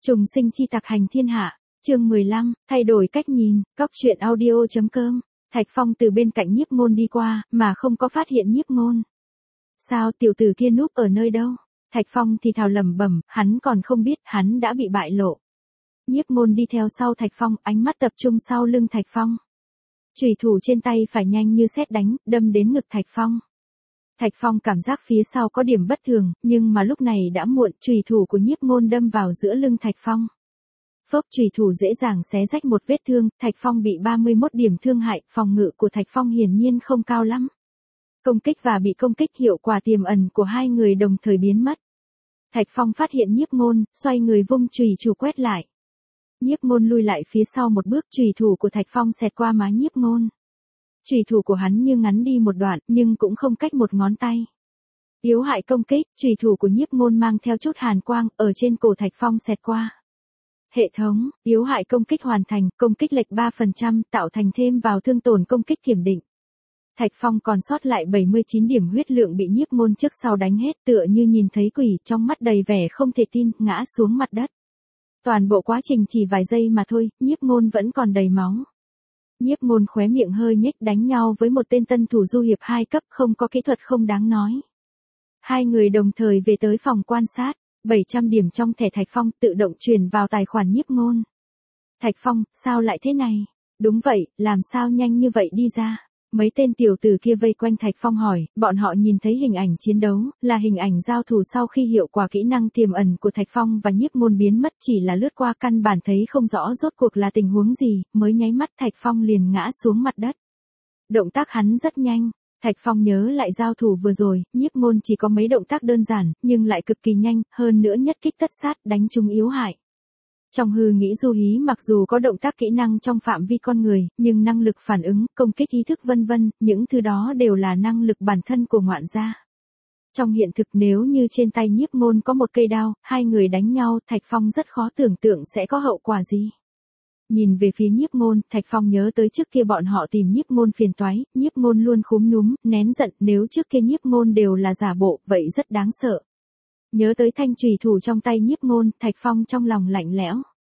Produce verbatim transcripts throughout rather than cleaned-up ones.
Trùng sinh chi tặc hành thiên hạ, chương mười lăm, thay đổi cách nhìn, cóc truyện audio.com. Thạch Phong từ bên cạnh Nhiếp Ngôn đi qua, mà không có phát hiện Nhiếp Ngôn. Sao tiểu tử kia núp ở nơi đâu? Thạch Phong thì thào lẩm bẩm, hắn còn không biết, hắn đã bị bại lộ. Nhiếp Ngôn đi theo sau Thạch Phong, ánh mắt tập trung sau lưng Thạch Phong. Chùy thủ trên tay phải nhanh như sét đánh, đâm đến ngực Thạch Phong. Thạch Phong cảm giác phía sau có điểm bất thường, nhưng mà lúc này đã muộn, chùy thủ của Nhiếp Ngôn đâm vào giữa lưng Thạch Phong. Phốc, chùy thủ dễ dàng xé rách một vết thương, Thạch Phong bị ba mươi mốt điểm thương hại, phòng ngự của Thạch Phong hiển nhiên không cao lắm. Công kích và bị công kích hiệu quả tiềm ẩn của hai người đồng thời biến mất. Thạch Phong phát hiện Nhiếp Ngôn, xoay người vung chùy thủ quét lại. Nhiếp Ngôn lui lại phía sau một bước, chùy thủ của Thạch Phong xẹt qua má Nhiếp Ngôn. Chùy thủ của hắn như ngắn đi một đoạn, nhưng cũng không cách một ngón tay. Yếu hại công kích, chùy thủ của Nhiếp Ngôn mang theo chút hàn quang, ở trên cổ Thạch Phong xẹt qua. Hệ thống, yếu hại công kích hoàn thành, công kích lệch ba phần trăm, tạo thành thêm vào thương tổn công kích kiểm định. Thạch Phong còn sót lại bảy mươi chín điểm huyết lượng bị Nhiếp Ngôn trước sau đánh hết, tựa như nhìn thấy quỷ, trong mắt đầy vẻ không thể tin, ngã xuống mặt đất. Toàn bộ quá trình chỉ vài giây mà thôi, Nhiếp Ngôn vẫn còn đầy máu. Nhiếp Ngôn khóe miệng hơi nhếch, đánh nhau với một tên tân thủ du hiệp hai cấp, không có kỹ thuật không đáng nói. Hai người đồng thời về tới phòng quan sát, bảy trăm điểm trong thẻ Thạch Phong tự động truyền vào tài khoản Nhiếp Ngôn. Thạch Phong, sao lại thế này? Đúng vậy, làm sao nhanh như vậy đi ra? Mấy tên tiểu tử kia vây quanh Thạch Phong hỏi, bọn họ nhìn thấy hình ảnh chiến đấu, là hình ảnh giao thủ sau khi hiệu quả kỹ năng tiềm ẩn của Thạch Phong và Nhiếp Ngôn biến mất, chỉ là lướt qua căn bản thấy không rõ rốt cuộc là tình huống gì, mới nháy mắt Thạch Phong liền ngã xuống mặt đất. Động tác hắn rất nhanh, Thạch Phong nhớ lại giao thủ vừa rồi, Nhiếp Ngôn chỉ có mấy động tác đơn giản, nhưng lại cực kỳ nhanh, hơn nữa nhất kích tất sát, đánh trúng yếu hại. Trong hư nghĩ du hí mặc dù có động tác kỹ năng trong phạm vi con người, nhưng năng lực phản ứng, công kích ý thức vân vân, những thứ đó đều là năng lực bản thân của ngoạn gia. Trong hiện thực nếu như trên tay Nhiếp Ngôn có một cây đao, hai người đánh nhau, Thạch Phong rất khó tưởng tượng sẽ có hậu quả gì. Nhìn về phía Nhiếp Ngôn, Thạch Phong nhớ tới trước kia bọn họ tìm Nhiếp Ngôn phiền toái, Nhiếp Ngôn luôn khúm núm, nén giận, nếu trước kia Nhiếp Ngôn đều là giả bộ, vậy rất đáng sợ. Nhớ tới thanh chùy thủ trong tay Nhiếp Ngôn, Thạch Phong trong lòng lạnh lẽo.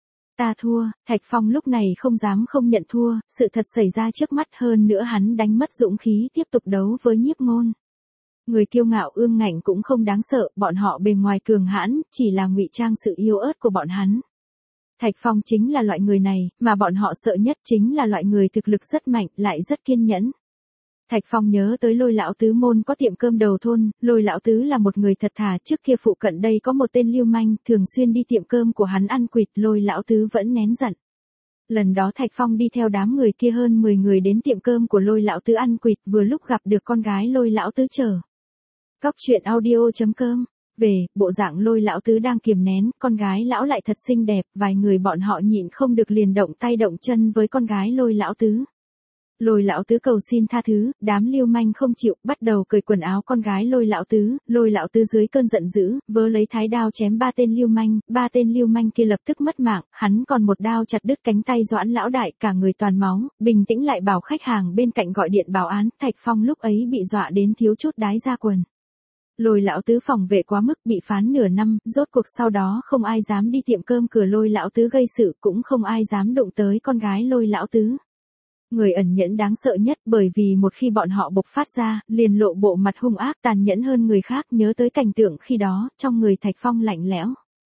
Ta thua, Thạch Phong lúc này không dám không nhận thua, sự thật xảy ra trước mắt, hơn nữa hắn đánh mất dũng khí tiếp tục đấu với Nhiếp Ngôn. Người kiêu ngạo ương ngạnh cũng không đáng sợ, bọn họ bề ngoài cường hãn, chỉ là ngụy trang sự yếu ớt của bọn hắn. Thạch Phong chính là loại người này, mà bọn họ sợ nhất chính là loại người thực lực rất mạnh, lại rất kiên nhẫn. Thạch Phong nhớ tới Lôi lão tứ môn có tiệm cơm đầu thôn, Lôi lão tứ là một người thật thà, trước kia phụ cận đây có một tên lưu manh, thường xuyên đi tiệm cơm của hắn ăn quỵt, Lôi lão tứ vẫn nén giận. Lần đó Thạch Phong đi theo đám người kia hơn mười người đến tiệm cơm của Lôi lão tứ ăn quỵt, vừa lúc gặp được con gái Lôi lão tứ chờ. Cóc truyện audio.com. Về, bộ dạng Lôi lão tứ đang kiềm nén, con gái lão lại thật xinh đẹp, vài người bọn họ nhịn không được liền động tay động chân với con gái Lôi lão tứ. Lôi lão tứ cầu xin tha thứ, đám lưu manh không chịu, bắt đầu cởi quần áo con gái Lôi lão tứ, Lôi lão tứ dưới cơn giận dữ, vớ lấy thái đao chém ba tên lưu manh, ba tên lưu manh kia lập tức mất mạng, hắn còn một đao chặt đứt cánh tay Doãn lão đại, cả người toàn máu, bình tĩnh lại bảo khách hàng bên cạnh gọi điện báo án, Thạch Phong lúc ấy bị dọa đến thiếu chút đái ra quần. Lôi lão tứ phòng vệ quá mức bị phán nửa năm, rốt cuộc sau đó không ai dám đi tiệm cơm cửa Lôi lão tứ gây sự, cũng không ai dám đụng tới con gái Lôi lão tứ. Người ẩn nhẫn đáng sợ nhất, bởi vì một khi bọn họ bộc phát ra, liền lộ bộ mặt hung ác tàn nhẫn hơn người khác, nhớ tới cảnh tượng khi đó, trong người Thạch Phong lạnh lẽo.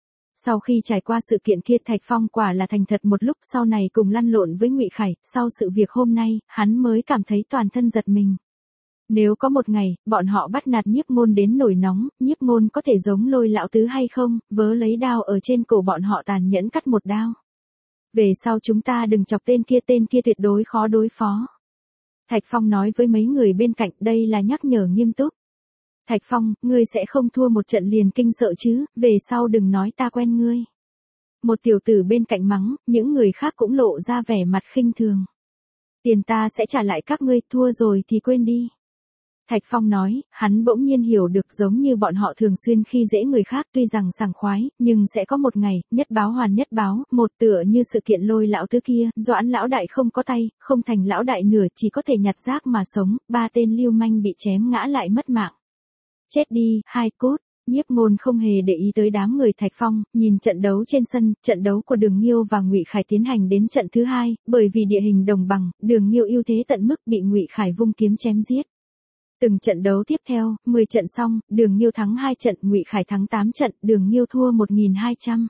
Sau khi trải qua sự kiện kia Thạch Phong quả là thành thật một lúc, sau này cùng lăn lộn với Ngụy Khải, sau sự việc hôm nay, hắn mới cảm thấy toàn thân giật mình. Nếu có một ngày, bọn họ bắt nạt Nhiếp Ngôn đến nổi nóng, Nhiếp Ngôn có thể giống Lôi lão tứ hay không, vớ lấy đao ở trên cổ bọn họ tàn nhẫn cắt một đao. Về sau chúng ta đừng chọc tên kia, tên kia tuyệt đối khó đối phó. Thạch Phong nói với mấy người bên cạnh, đây là nhắc nhở nghiêm túc. Thạch Phong, ngươi sẽ không thua một trận liền kinh sợ chứ, về sau đừng nói ta quen ngươi. Một tiểu tử bên cạnh mắng, những người khác cũng lộ ra vẻ mặt khinh thường. Tiền ta sẽ trả lại các ngươi, thua rồi thì quên đi. Thạch Phong nói, hắn bỗng nhiên hiểu được giống như bọn họ thường xuyên khi dễ người khác tuy rằng sảng khoái, nhưng sẽ có một ngày, nhất báo hoàn nhất báo, một tựa như sự kiện Lôi lão tứ kia, Doãn lão đại không có tay, không thành lão đại nửa chỉ có thể nhặt rác mà sống, ba tên lưu manh bị chém ngã lại mất mạng. Chết đi, hai cốt, Nhiếp Ngôn không hề để ý tới đám người Thạch Phong, nhìn trận đấu trên sân, trận đấu của Đường Nhiêu và Ngụy Khải tiến hành đến trận thứ hai, bởi vì địa hình đồng bằng, Đường Nhiêu ưu thế tận mức bị Ngụy Khải vung kiếm chém giết. Từng trận đấu tiếp theo, mười trận xong, Đường Nhiêu thắng hai trận, Ngụy Khải thắng tám trận, Đường Nhiêu thua một nghìn hai trăm.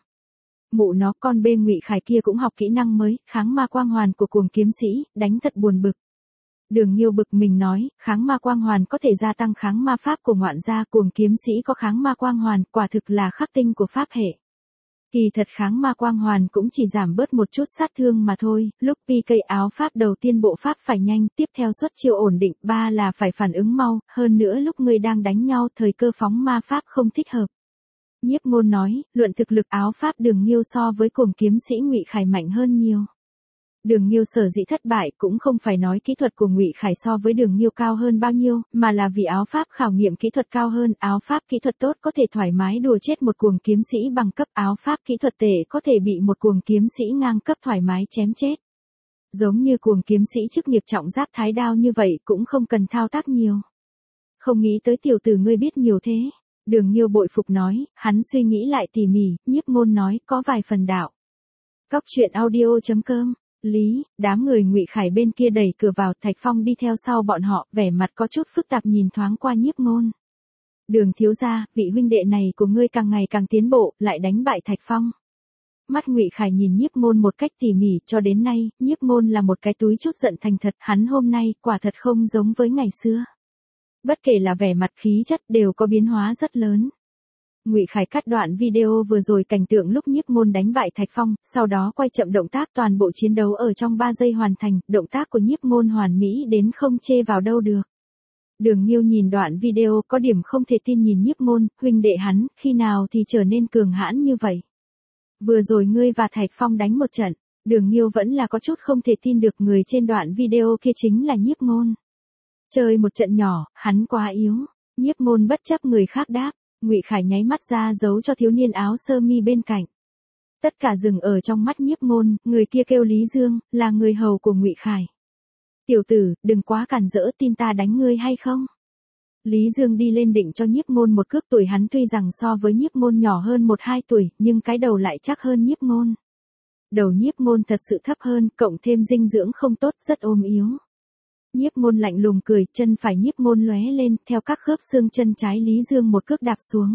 Mụ nó con bê Ngụy Khải kia cũng học kỹ năng mới, kháng ma quang hoàn của cuồng kiếm sĩ, đánh thật buồn bực. Đường Nhiêu bực mình nói, kháng ma quang hoàn có thể gia tăng kháng ma pháp của ngoạn gia, cuồng kiếm sĩ có kháng ma quang hoàn, quả thực là khắc tinh của pháp hệ. Kỳ thật kháng ma quang hoàn cũng chỉ giảm bớt một chút sát thương mà thôi, lúc pê ca áo pháp đầu tiên bộ pháp phải nhanh, tiếp theo xuất chiêu ổn định, ba là phải phản ứng mau, hơn nữa lúc người đang đánh nhau thời cơ phóng ma pháp không thích hợp. Nhiếp Ngôn nói, luận thực lực áo pháp Đường Nhiêu so với cuồng kiếm sĩ Ngụy Khải mạnh hơn nhiều. Đường Nhiêu sở dĩ thất bại cũng không phải nói kỹ thuật của Ngụy Khải so với Đường Nhiêu cao hơn bao nhiêu, mà là vì áo pháp khảo nghiệm kỹ thuật cao hơn, áo pháp kỹ thuật tốt có thể thoải mái đùa chết một cuồng kiếm sĩ bằng cấp, áo pháp kỹ thuật tệ có thể bị một cuồng kiếm sĩ ngang cấp thoải mái chém chết. Giống như cuồng kiếm sĩ chức nghiệp trọng giáp thái đao như vậy cũng không cần thao tác nhiều. Không nghĩ tới tiểu tử ngươi biết nhiều thế. Đường Nhiêu bội phục nói, hắn suy nghĩ lại tỉ mỉ, Nhiếp Ngôn nói, có vài phần đạo. Cóc truyện audio chấm com. Lý, đám người Ngụy Khải bên kia đẩy cửa vào, Thạch Phong đi theo sau bọn họ, vẻ mặt có chút phức tạp nhìn thoáng qua Nhiếp Ngôn. Đường thiếu gia, vị huynh đệ này của ngươi càng ngày càng tiến bộ, lại đánh bại Thạch Phong. Mắt Ngụy Khải nhìn Nhiếp Ngôn một cách tỉ mỉ, cho đến nay, Nhiếp Ngôn là một cái túi chút giận thành thật, hắn hôm nay quả thật không giống với ngày xưa. Bất kể là vẻ mặt khí chất đều có biến hóa rất lớn. Ngụy Khải cắt đoạn video vừa rồi cảnh tượng lúc Nhiếp Ngôn đánh bại Thạch Phong, sau đó quay chậm động tác toàn bộ chiến đấu ở trong ba giây hoàn thành, động tác của Nhiếp Ngôn hoàn mỹ đến không chê vào đâu được. Đường Nhiêu nhìn đoạn video có điểm không thể tin nhìn Nhiếp Ngôn, huynh đệ hắn, khi nào thì trở nên cường hãn như vậy. Vừa rồi ngươi và Thạch Phong đánh một trận, Đường Nhiêu vẫn là có chút không thể tin được người trên đoạn video kia chính là Nhiếp Ngôn. Chơi một trận nhỏ, hắn quá yếu. Nhiếp Ngôn bất chấp người khác đáp. Ngụy Khải nháy mắt ra dấu cho thiếu niên áo sơ mi bên cạnh. Tất cả dừng ở trong mắt Nhiếp Ngôn, người kia kêu Lý Dương, là người hầu của Ngụy Khải. Tiểu tử, đừng quá cản rỡ, tin ta đánh ngươi hay không? Lý Dương đi lên định cho Nhiếp Ngôn một cước, tuổi hắn tuy rằng so với Nhiếp Ngôn nhỏ hơn một hai tuổi, nhưng cái đầu lại chắc hơn Nhiếp Ngôn. Đầu Nhiếp Ngôn thật sự thấp hơn, cộng thêm dinh dưỡng không tốt, rất ôm yếu. Nhiếp Ngôn lạnh lùng cười, chân phải Nhiếp Ngôn lóe lên, theo các khớp xương chân trái Lý Dương một cước đạp xuống.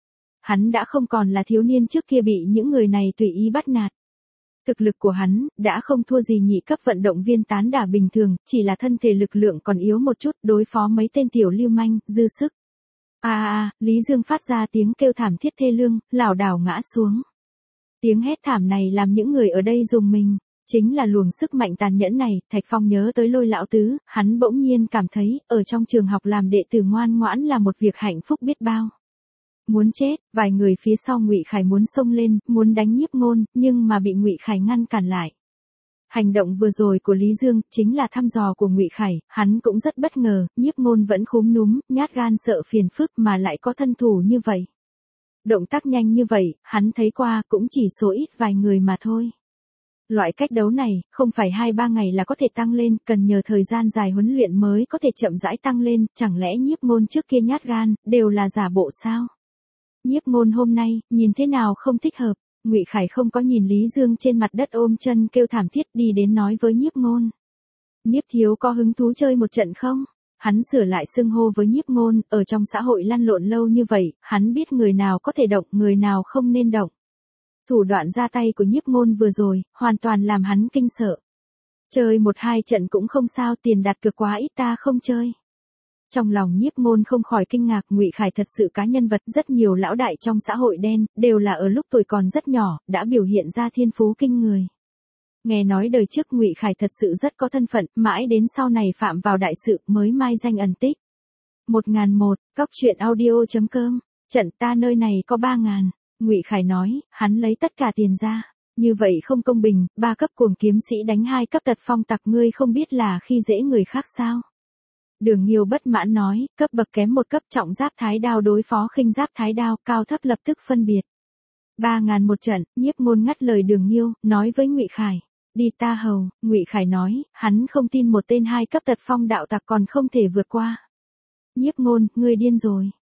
Hắn đã không còn là thiếu niên trước kia bị những người này tùy ý bắt nạt. Thực lực của hắn đã không thua gì nhị cấp vận động viên tán đả bình thường, chỉ là thân thể lực lượng còn yếu một chút, đối phó mấy tên tiểu lưu manh, dư sức. A a a, Lý Dương phát ra tiếng kêu thảm thiết thê lương, lảo đảo ngã xuống. Tiếng hét thảm này làm những người ở đây rùng mình. Chính là luồng sức mạnh tàn nhẫn này, Thạch Phong nhớ tới Lôi lão tứ, hắn bỗng nhiên cảm thấy, ở trong trường học làm đệ tử ngoan ngoãn là một việc hạnh phúc biết bao. Muốn chết, vài người phía sau Ngụy Khải muốn xông lên, muốn đánh Nhiếp Ngôn, nhưng mà bị Ngụy Khải ngăn cản lại. Hành động vừa rồi của Lý Dương, chính là thăm dò của Ngụy Khải, hắn cũng rất bất ngờ, Nhiếp Ngôn vẫn khúm núm, nhát gan sợ phiền phức mà lại có thân thủ như vậy. Động tác nhanh như vậy, hắn thấy qua cũng chỉ số ít vài người mà thôi. Loại cách đấu này, không phải hai ba ngày là có thể tăng lên, cần nhờ thời gian dài huấn luyện mới có thể chậm rãi tăng lên, chẳng lẽ Nhiếp Ngôn trước kia nhát gan, đều là giả bộ sao? Nhiếp Ngôn hôm nay, nhìn thế nào không thích hợp, Ngụy Khải không có nhìn Lý Dương trên mặt đất ôm chân kêu thảm thiết đi đến nói với Nhiếp Ngôn. Nhiếp thiếu có hứng thú chơi một trận không? Hắn sửa lại xưng hô với Nhiếp Ngôn, ở trong xã hội lăn lộn lâu như vậy, hắn biết người nào có thể động, người nào không nên động. Thủ đoạn ra tay của Nhiếp Ngôn vừa rồi, hoàn toàn làm hắn kinh sợ. Chơi một hai trận cũng không sao, tiền đặt cược quá ít ta không chơi. Trong lòng Nhiếp Ngôn không khỏi kinh ngạc, Ngụy Khải thật sự cá nhân vật, rất nhiều lão đại trong xã hội đen, đều là ở lúc tuổi còn rất nhỏ, đã biểu hiện ra thiên phú kinh người. Nghe nói đời trước Ngụy Khải thật sự rất có thân phận, mãi đến sau này phạm vào đại sự mới mai danh ẩn tích. một nghìn một, cóc truyện audio chấm com, trận ta nơi này có ba ngàn. Ngụy Khải nói, hắn lấy tất cả tiền ra. Như vậy không công bình, ba cấp cuồng kiếm sĩ đánh hai cấp tật phong tặc, ngươi không biết là khi dễ người khác sao? Đường Nhiêu bất mãn nói, cấp bậc kém một cấp, trọng giáp thái đao đối phó khinh giáp thái đao, cao thấp lập tức phân biệt. Ba ngàn một trận, Nhiếp Ngôn ngắt lời Đường Nhiêu, nói với Ngụy Khải, đi ta hầu. Ngụy Khải nói, hắn không tin một tên hai cấp tật phong đạo tặc còn không thể vượt qua. Nhiếp Ngôn, ngươi điên rồi.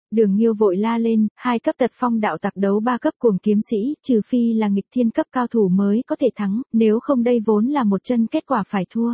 Đường Nghiêu vội la lên, hai cấp tật phong đạo tặc đấu ba cấp cuồng kiếm sĩ, trừ phi là nghịch thiên cấp cao thủ mới có thể thắng, nếu không đây vốn là một chân kết quả phải thua.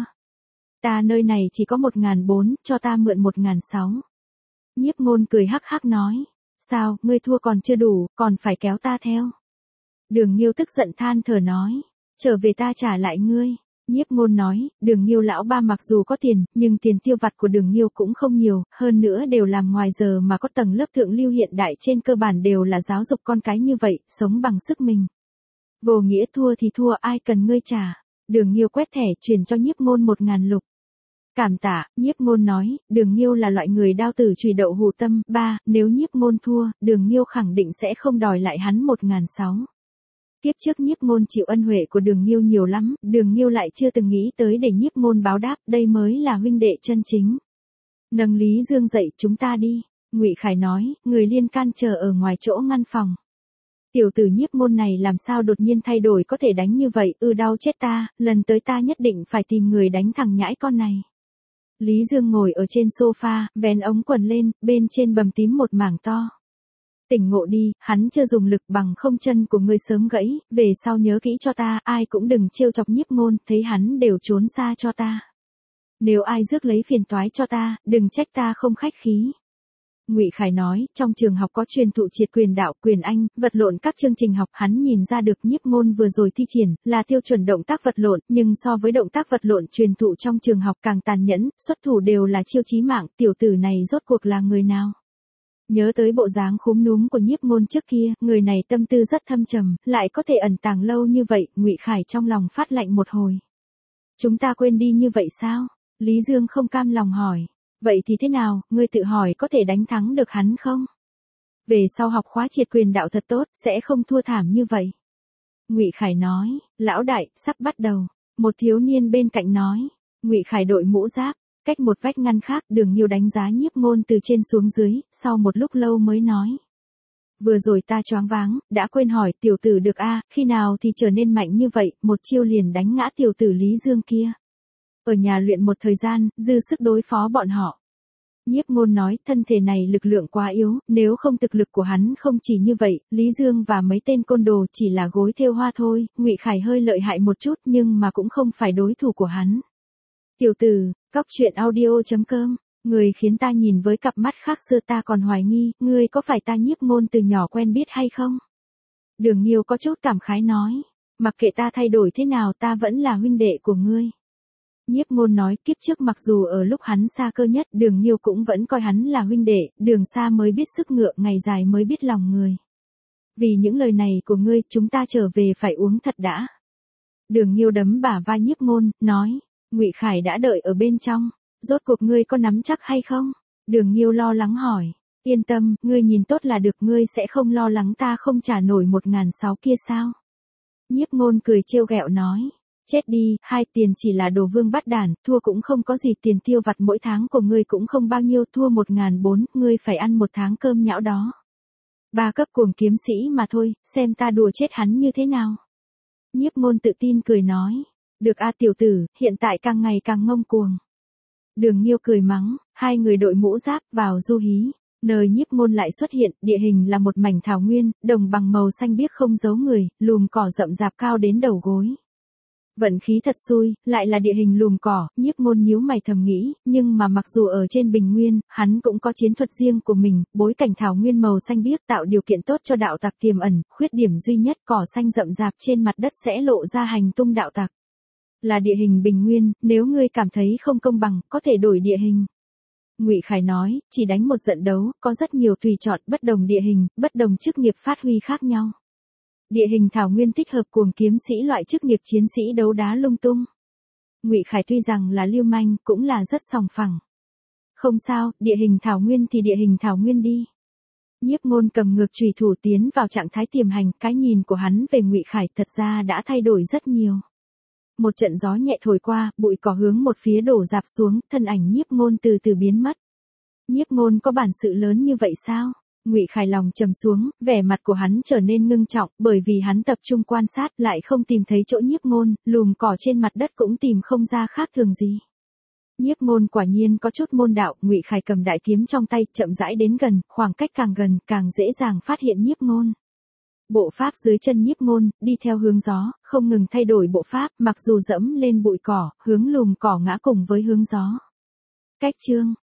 Ta nơi này chỉ có một ngàn bốn, cho ta mượn một ngàn sáu. Nhiếp Ngôn cười hắc hắc nói, sao, ngươi thua còn chưa đủ, còn phải kéo ta theo. Đường Nghiêu tức giận than thở nói, trở về ta trả lại ngươi. Nhiếp Ngôn nói, Đường Nghiêu lão ba mặc dù có tiền, nhưng tiền tiêu vặt của Đường Nghiêu cũng không nhiều, hơn nữa đều làm ngoài giờ mà có tầng lớp thượng lưu hiện đại trên cơ bản đều là giáo dục con cái như vậy, sống bằng sức mình. Vô nghĩa thua thì thua, ai cần ngươi trả. Đường Nghiêu quét thẻ chuyển cho Nhiếp Ngôn một ngàn lục. Cảm tạ, Nhiếp Ngôn nói, Đường Nghiêu là loại người đao tử chùy đậu hù tâm. Ba, nếu Nhiếp Ngôn thua, Đường Nghiêu khẳng định sẽ không đòi lại hắn một ngàn sáu. Tiếp trước Nhiếp Ngôn chịu ân huệ của Đường Nghiêu nhiều lắm, Đường Nghiêu lại chưa từng nghĩ tới để Nhiếp Ngôn báo đáp, đây mới là huynh đệ chân chính. Nâng Lý Dương dậy, chúng ta đi. Ngụy Khải nói, người liên can chờ ở ngoài chỗ ngăn phòng. Tiểu tử Nhiếp Ngôn này làm sao đột nhiên thay đổi có thể đánh như vậy, ư đau chết ta, lần tới ta nhất định phải tìm người đánh thằng nhãi con này. Lý Dương ngồi ở trên sofa, vén ống quần lên, bên trên bầm tím một mảng to. Tỉnh ngộ đi, hắn chưa dùng lực bằng không chân của ngươi sớm gãy, về sau nhớ kỹ cho ta, ai cũng đừng trêu chọc Nhiếp Ngôn, thấy hắn đều trốn xa cho ta. Nếu ai rước lấy phiền toái cho ta, đừng trách ta không khách khí. Ngụy Khải nói, trong trường học có truyền thụ triệt quyền đạo, quyền anh, vật lộn các chương trình học, hắn nhìn ra được Nhiếp Ngôn vừa rồi thi triển, là tiêu chuẩn động tác vật lộn, nhưng so với động tác vật lộn truyền thụ trong trường học càng tàn nhẫn, xuất thủ đều là chiêu chí mạng, tiểu tử này rốt cuộc là người nào? Nhớ tới bộ dáng khúm núm của Nhiếp Ngôn trước kia, người này tâm tư rất thâm trầm, lại có thể ẩn tàng lâu như vậy, Ngụy Khải trong lòng phát lạnh một hồi. Chúng ta quên đi như vậy sao? Lý Dương không cam lòng hỏi. Vậy thì thế nào, ngươi tự hỏi có thể đánh thắng được hắn không? Về sau học khóa triệt quyền đạo thật tốt, sẽ không thua thảm như vậy. Ngụy Khải nói, lão đại, sắp bắt đầu. Một thiếu niên bên cạnh nói, Ngụy Khải đội mũ giáp, cách một vách ngăn khác, Đường Nghiêu đánh giá Nhiếp Ngôn từ trên xuống dưới, sau một lúc lâu mới nói. Vừa rồi ta choáng váng, đã quên hỏi tiểu tử được a, khi nào thì trở nên mạnh như vậy, một chiêu liền đánh ngã tiểu tử Lý Dương kia. Ở nhà luyện một thời gian, dư sức đối phó bọn họ. Nhiếp Ngôn nói, thân thể này lực lượng quá yếu, nếu không thực lực của hắn không chỉ như vậy, Lý Dương và mấy tên côn đồ chỉ là gối thêu hoa thôi, Ngụy Khải hơi lợi hại một chút nhưng mà cũng không phải đối thủ của hắn. Tiểu tử, cóc truyện audio chấm com, người khiến ta nhìn với cặp mắt khác xưa ta còn hoài nghi, ngươi có phải ta Nhiếp Ngôn từ nhỏ quen biết hay không? Đường Nghiêu có chút cảm khái nói, mặc kệ ta thay đổi thế nào ta vẫn là huynh đệ của ngươi. Nhiếp Ngôn nói, kiếp trước mặc dù ở lúc hắn xa cơ nhất, Đường Nghiêu cũng vẫn coi hắn là huynh đệ, đường xa mới biết sức ngựa, ngày dài mới biết lòng người. Vì những lời này của ngươi, chúng ta trở về phải uống thật đã. Đường Nghiêu đấm bả vai Nhiếp Ngôn, nói, Ngụy Khải đã đợi ở bên trong, rốt cuộc ngươi có nắm chắc hay không? Đường Nghiêu lo lắng hỏi, yên tâm, ngươi nhìn tốt là được, ngươi sẽ không lo lắng ta không trả nổi một ngàn sáu kia sao? Nhiếp Ngôn cười trêu ghẹo nói. Chết đi, hai tiền chỉ là đồ vương bắt đản, thua cũng không có gì, tiền tiêu vặt mỗi tháng của ngươi cũng không bao nhiêu, thua một ngàn bốn, ngươi phải ăn một tháng cơm nhão đó. Ba cấp cuồng kiếm sĩ mà thôi, xem ta đùa chết hắn như thế nào. Nhiếp Ngôn tự tin cười nói, được a tiểu tử, hiện tại càng ngày càng ngông cuồng. Đường Nghiêu cười mắng, hai người đội mũ giáp vào du hí. Nơi Nhiếp Ngôn lại xuất hiện, địa hình là một mảnh thảo nguyên, đồng bằng màu xanh biếc không giấu người, lùm cỏ rậm rạp cao đến đầu gối. Vận khí thật xui, lại là địa hình lùm cỏ, Nhiếp Ngôn nhíu mày thầm nghĩ, nhưng mà mặc dù ở trên bình nguyên, hắn cũng có chiến thuật riêng của mình, bối cảnh thảo nguyên màu xanh biếc tạo điều kiện tốt cho đạo tặc tiềm ẩn, khuyết điểm duy nhất cỏ xanh rậm rạp trên mặt đất sẽ lộ ra hành tung đạo tặc. Là địa hình bình nguyên, nếu ngươi cảm thấy không công bằng, có thể đổi địa hình. Ngụy Khải nói, chỉ đánh một trận đấu, có rất nhiều tùy chọn, bất đồng địa hình, bất đồng chức nghiệp phát huy khác nhau. Địa hình thảo nguyên thích hợp cuồng kiếm sĩ loại chức nghiệp chiến sĩ đấu đá lung tung. Ngụy Khải tuy rằng là lưu manh, cũng là rất sòng phẳng. Không sao, địa hình thảo nguyên thì địa hình thảo nguyên đi. Nhiếp Ngôn cầm ngược chùy thủ tiến vào trạng thái tiềm hành, cái nhìn của hắn về Ngụy Khải thật ra đã thay đổi rất nhiều. Một trận gió nhẹ thổi qua, bụi cỏ hướng một phía đổ rạp xuống, thân ảnh Nhiếp Ngôn từ từ biến mất. Nhiếp Ngôn có bản sự lớn như vậy sao? Ngụy Khải lòng trầm xuống, vẻ mặt của hắn trở nên ngưng trọng, bởi vì hắn tập trung quan sát lại không tìm thấy chỗ Nhiếp Ngôn, lùm cỏ trên mặt đất cũng tìm không ra khác thường gì. Nhiếp Ngôn quả nhiên có chút môn đạo, Ngụy Khải cầm đại kiếm trong tay, chậm rãi đến gần, khoảng cách càng gần, càng dễ dàng phát hiện Nhiếp Ngôn. Bộ pháp dưới chân Nhiếp Ngôn, đi theo hướng gió, không ngừng thay đổi bộ pháp, mặc dù dẫm lên bụi cỏ, hướng lùm cỏ ngã cùng với hướng gió. Cách chương